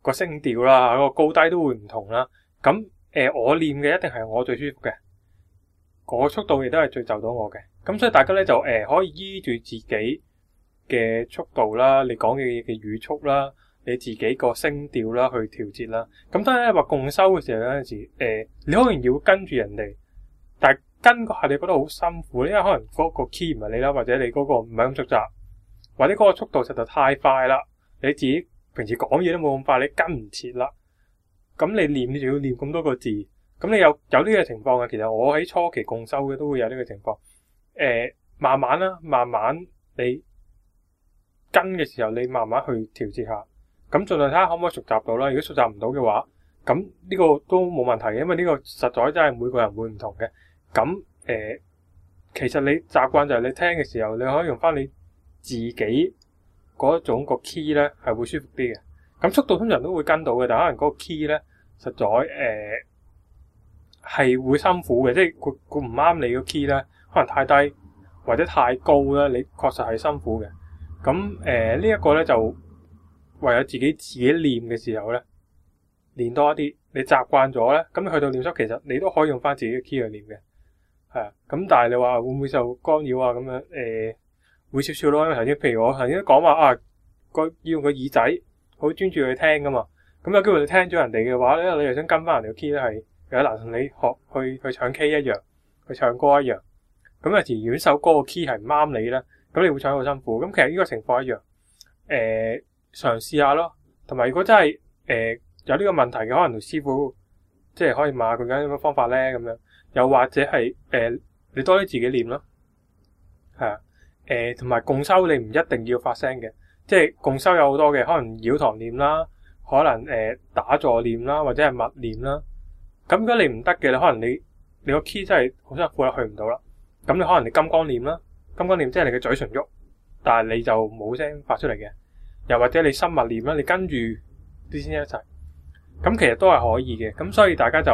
個聲調啦，個高低都會唔同啦。咁我練嘅一定係我最舒服嘅，個速度亦都係最就到我嘅。咁所以大家咧就可以依住自己嘅速度啦，你講嘅嘢嘅語速啦，你自己個聲調啦去調節啦。咁當然咧話共修嘅時候有陣時你可能要跟住人哋，但係跟嗰下你覺得好辛苦，因為可能嗰個 key 唔係你啦，或者你嗰個唔係咁熟習，或者嗰個速度實在太快啦，你自己平時講嘢都冇咁快，你跟唔切啦。咁你練，你仲要練咁多個字，咁你有呢個情況嘅。其實我喺初期共修嘅都會有呢個情況。慢慢啦，慢慢你跟嘅時候，你慢慢去調節下，咁盡量睇下可唔可以熟習到啦。如果熟習唔到嘅話，咁呢個都冇問題嘅，因為呢個實在真係每個人會唔同嘅。咁其實你習慣就係你聽嘅時候，你可以用翻你自己嗰種個 key 咧，係會舒服啲嘅。咁速度通常都會跟到嘅，但可能嗰個 key 咧，實在係會辛苦嘅，即係佢唔啱你個 key 咧，可能太低或者太高咧，你確實係辛苦嘅。咁呢一個咧就唯有自己練嘅時候咧，練多一啲，你習慣咗咧，咁你去到練習其實你都可以用翻自己嘅 key 去練嘅，係啊。咁但係你話會唔會受干擾啊？咁樣會少少咯。因為頭先譬如我頭先講話啊，要用個耳仔好專注去聽噶嘛，咁有機會你聽咗人哋嘅話咧，你又想跟翻人哋嘅 key 咧，係有難同你學去唱 K 一樣，去唱歌一樣。咁有時如果首歌個 key 係唔啱你咧，咁你會唱得好辛苦。咁其實呢個情況一樣，嘗試下咯。同埋如果真係有呢個問題嘅，可能同師傅即係可以問下佢緊有咩方法咧咁樣。又或者係你多啲自己練咯，係啊。同埋共修你唔一定要發聲嘅，即係共修有好多嘅，可能繞堂念啦，可能打坐念啦，或者係默念啦。咁如果你唔得嘅，你可能你個 key 真係好辛苦啦，去唔到啦。咁你可能你金剛念啦，金剛念即係你嘅嘴唇喐，但係你就冇聲發出嚟嘅。又或者你心默念啦，你跟住啲先一齊，咁其實都係可以嘅。咁所以大家就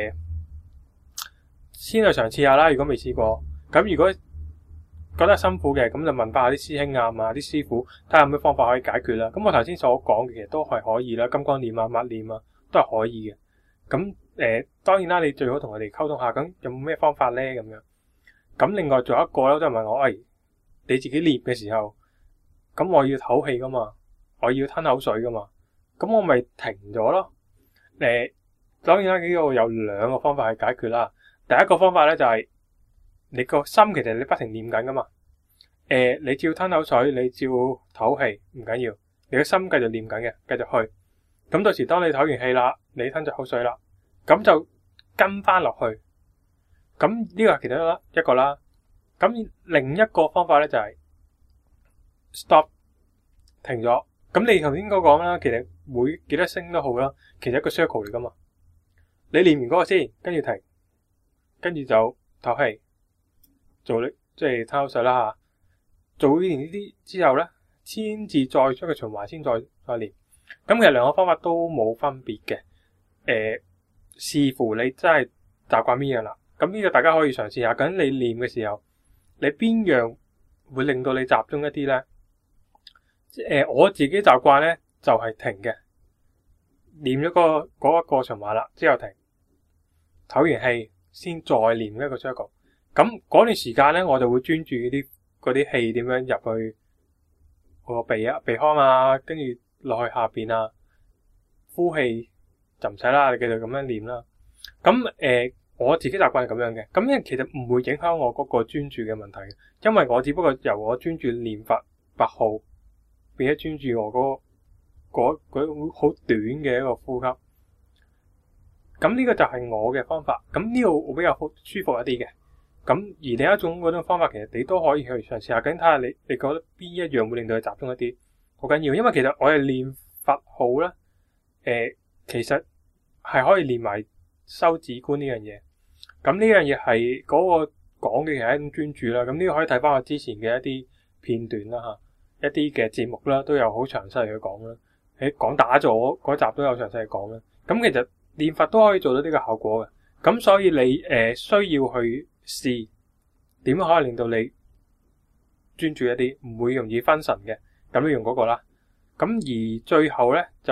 先去嘗試下啦。如果未試過，咁如果覺得辛苦嘅，咁就問翻下啲師兄啊，問下啲師傅，睇下有咩方法可以解決啦。咁我頭先所講嘅其實都係可以啦，金剛念啊、默念啊都係可以嘅。咁當然啦，你最好同佢哋溝通下，咁有冇咩方法咧咁樣。咁另外仲有一個咧，都係問我，你自己練嘅時候，咁我要唞氣噶嘛，我要吞口水噶嘛，咁我咪停咗咯。當然啦，呢個有兩個方法去解決啦。第一個方法咧就係你個心其實你不停念緊噶嘛，你照吞口水，你照唞氣唔緊要，你個心繼續念緊嘅，繼續去。咁到時當你唞完氣啦，你吞咗口水啦，咁就跟翻落去。咁呢個係其中一個啦。咁另一個方法咧就係 stop 停咗。咁你頭先講啦，其實每幾多聲都好啦，其實一個 circle 嚟噶嘛。你練完嗰個先，跟住停，跟住就唞氣，做即係吞口水啦吓。做完呢啲之後咧，先至再出個循環，先再練。咁其實兩個方法都冇分別嘅。視乎你真係習慣邊樣啦。咁呢個大家可以嘗試下。咁你練嘅時候，你邊樣會令到你集中一啲咧？我自己習慣咧就係停嘅，練咗嗰一個循環啦，之後停，唞完氣先再練一個 circle。咁嗰段時間咧，我就會專注嗰啲氣點樣入去個鼻腔啊，跟住落去下邊啊，呼氣就唔使啦，你繼續咁樣練啦。咁我自己習慣係咁樣嘅，咁其實唔會影響我嗰個專注嘅問題嘅，因為我只不過由我專注練法8號變咗專注我嗰好短嘅一個呼吸。咁呢個就係我嘅方法，咁呢個會比較舒服一啲嘅。咁而另一種嗰種方法，其實你都可以去嘗試下，究竟睇下你覺得邊一樣會令到你集中一啲，好緊要。因為其實我哋練佛號咧，其實係可以練埋修止觀呢樣嘢。咁呢樣嘢係嗰個講嘅係一種專注啦。咁呢個可以睇翻我之前嘅一啲片段啦吓，一啲嘅節目啦，都有好詳細去講啦。喺講打坐嗰集都有詳細去講啦。咁其實練佛都可以做到呢個效果嘅。咁所以你需要去試點樣可以令到你專注一啲，唔會容易分神嘅。咁你用嗰個啦。咁而最後咧就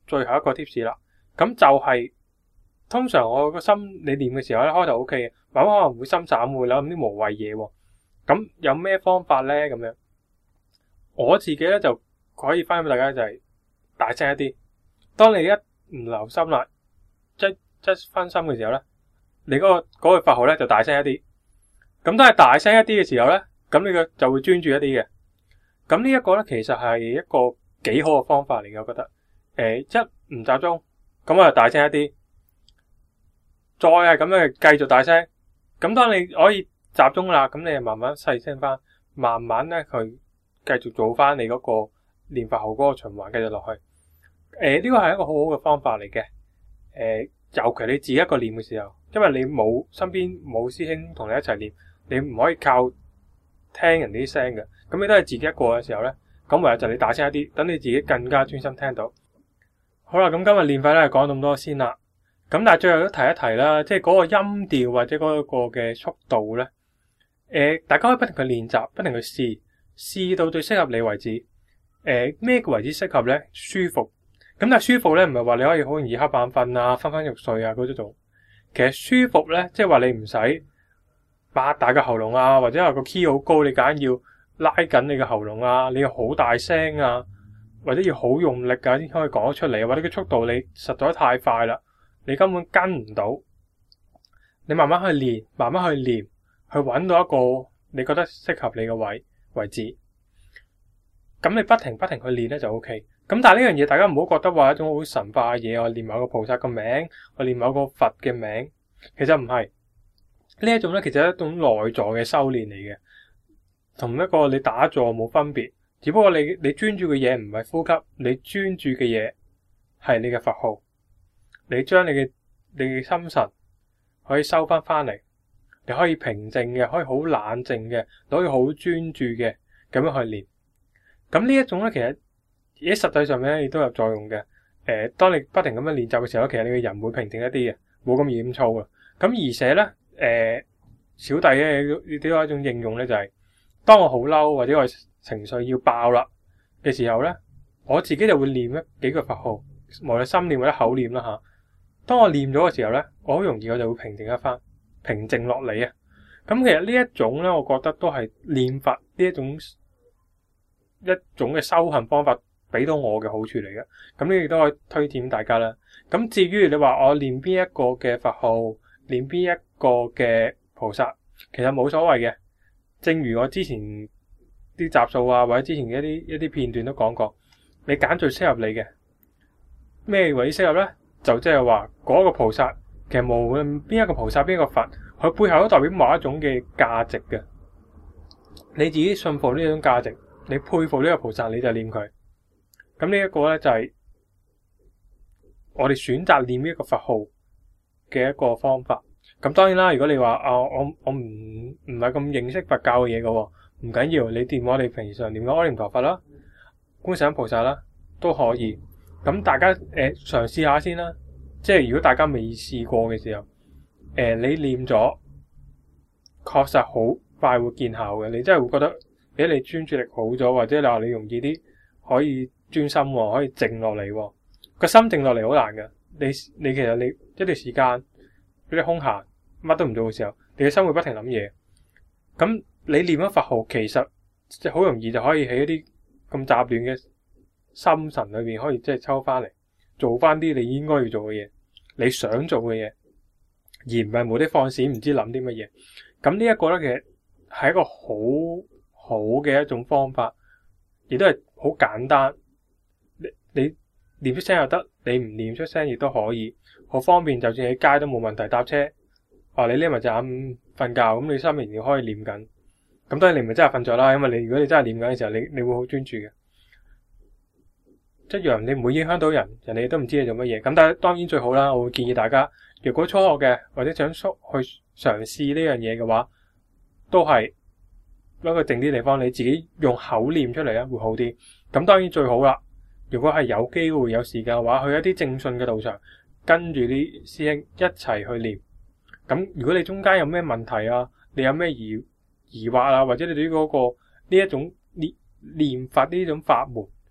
最後一個 tips 啦。咁就係通常我個心你練嘅時候咧，開頭 OK 嘅，慢慢可能會心散，會諗啲無謂嘢喎。咁有咩方法咧？咁樣我自己咧就可以翻俾大家，就係大聲一啲。當你一唔留心啦，即分心嘅時候咧，你嗰個法號咧就大聲一啲。咁當係大聲一啲嘅時候咧，咁你就會專注一啲嘅。咁呢一個咧其實係一個幾好嘅方法嚟嘅，我覺得。一唔集中，咁我就大聲一啲，再係咁樣繼續大聲。咁當你可以集中啦，咁你就慢慢細聲翻，慢慢咧去繼續做翻你嗰個練法號嗰個循環，繼續落去。呢個係一個好好嘅方法嚟嘅。尤其你自己一個練嘅時候，因為你身邊冇師兄同你一齊練，你唔可以靠聽人哋啲聲嘅。咁你都係自己一個嘅時候咧，咁唯有就你大聲一啲，等你自己更加專心聽到。好啦，咁今日練法咧講咁多先啦。咁但係最後都提一提啦，即係嗰個音調或者嗰個嘅速度咧，大家可以不停去練習，不停去試到最適合你為止。咩嘅為之適合咧？舒服。咁但係舒服咧，唔係話你可以好容易瞌眼瞓啊、昏昏欲睡啊嗰種。其實舒服咧，即係話你唔使擘大個喉嚨啊，或者話個 key 好高，你梗要拉緊你嘅喉嚨啊，你要好大聲啊，或者要好用力啊先可以講得出嚟，或者個速度你實在太快啦，你根本跟唔到。你慢慢去練，慢慢去練，去揾到一個你覺得適合你嘅位置。咁你不停去練咧就 OK。咁但係呢樣嘢大家唔好覺得話一種好神化嘅嘢，我練某個菩薩個名，我練某個佛嘅名，其實唔係。呢一種咧其實係一種內在嘅修煉嚟嘅，同一個你打坐冇分別。只不過你專注嘅嘢唔係呼吸，你專注嘅嘢係你嘅佛號。你將你嘅心神可以收翻嚟，你可以平靜嘅，可以好冷靜嘅，可以好專注嘅咁樣去練。咁呢一種咧其實喺實際上面咧亦都有作用嘅。當你不停咁樣練習嘅時候，其實你嘅人會平靜一啲嘅，冇咁易咁躁嘅。咁而且咧，小弟咧亦都有一種應用咧，就係當我好嬲或者我情緒要爆啦嘅時候咧，我自己就會念幾個佛號，無論心念或者口念啦吓。當我念咗嘅時候咧，我好容易我就會平靜一番，平靜落嚟啊。咁其實呢一種咧，我覺得都係練佛呢一種嘅修行方法俾到我嘅好處嚟嘅。咁呢亦都可以推薦大家啦。咁至於你話我練邊一個嘅佛號，練邊一個嘅菩薩，其實冇所謂嘅。正如我之前啲集數啊，或者之前嘅一啲片段都講過，你揀最適合你嘅。咩為之適合咧？就即係話嗰個菩薩，其實無論邊一個菩薩邊一個佛，佢背後都代表某一種嘅價值嘅。你自己信服呢種價值，你佩服呢個菩薩，你就念佢。咁呢一個咧就係我哋選擇念呢一個佛號嘅一個方法。咁當然啦，如果你話我唔係咁認識佛教嘅嘢嘅，唔緊要，你念我哋平常念嘅阿彌陀佛啦、觀世音菩薩啦都可以。咁大家嘗試下先啦。即係如果大家未試過嘅時候，你念咗，確實好快會見效嘅。你真係會覺得，你專注力好咗，或者你話你容易啲可以專心，可以靜落嚟。個心靜落嚟好難㗎。你其實你一段時間俾你空閒，乜都唔做嘅時候，你嘅心會不停諗嘢。咁你念咗佛號，其實即係好容易就可以喺一啲咁雜亂嘅心神裏面，可以即係抽翻嚟，做翻啲你應該要做嘅嘢，你想做嘅嘢，而唔係冇啲放閃，唔知諗啲乜嘢。咁呢一個咧，其實係一個好好嘅一種方法，亦都係好簡單。你念出聲又得，你唔念出聲亦都可以，好方便。就算喺街都冇問題，搭車你匿埋隻眼瞓覺，咁你心仍然可以念緊。咁當然你唔係真係瞓咗啦，因為如果你真係念緊嘅時候，你會好專注嘅。一樣你唔會影響到人哋都唔知你做乜嘢。咁但係當然最好啦，我會建議大家，如果初學嘅或者想去嘗試呢樣嘢嘅話，都係一個靜啲地方，你自己用口念出嚟咧會好啲。咁當然最好啦，如果係有機會有時間嘅話，去一啲正信嘅道場，跟住啲師兄一齊去念。咁如果你中間有咩問題啊，你有咩疑惑啊，或者你對於嗰個呢一種念法呢種法門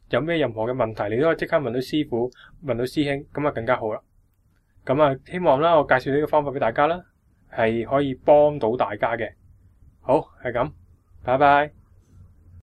有咩任何嘅問題，你都可以即刻問到師傅，問到師兄，咁啊更加好啦。咁啊，希望啦，我介紹呢個方法俾大家啦，係可以幫到大家嘅。好，係咁，拜拜。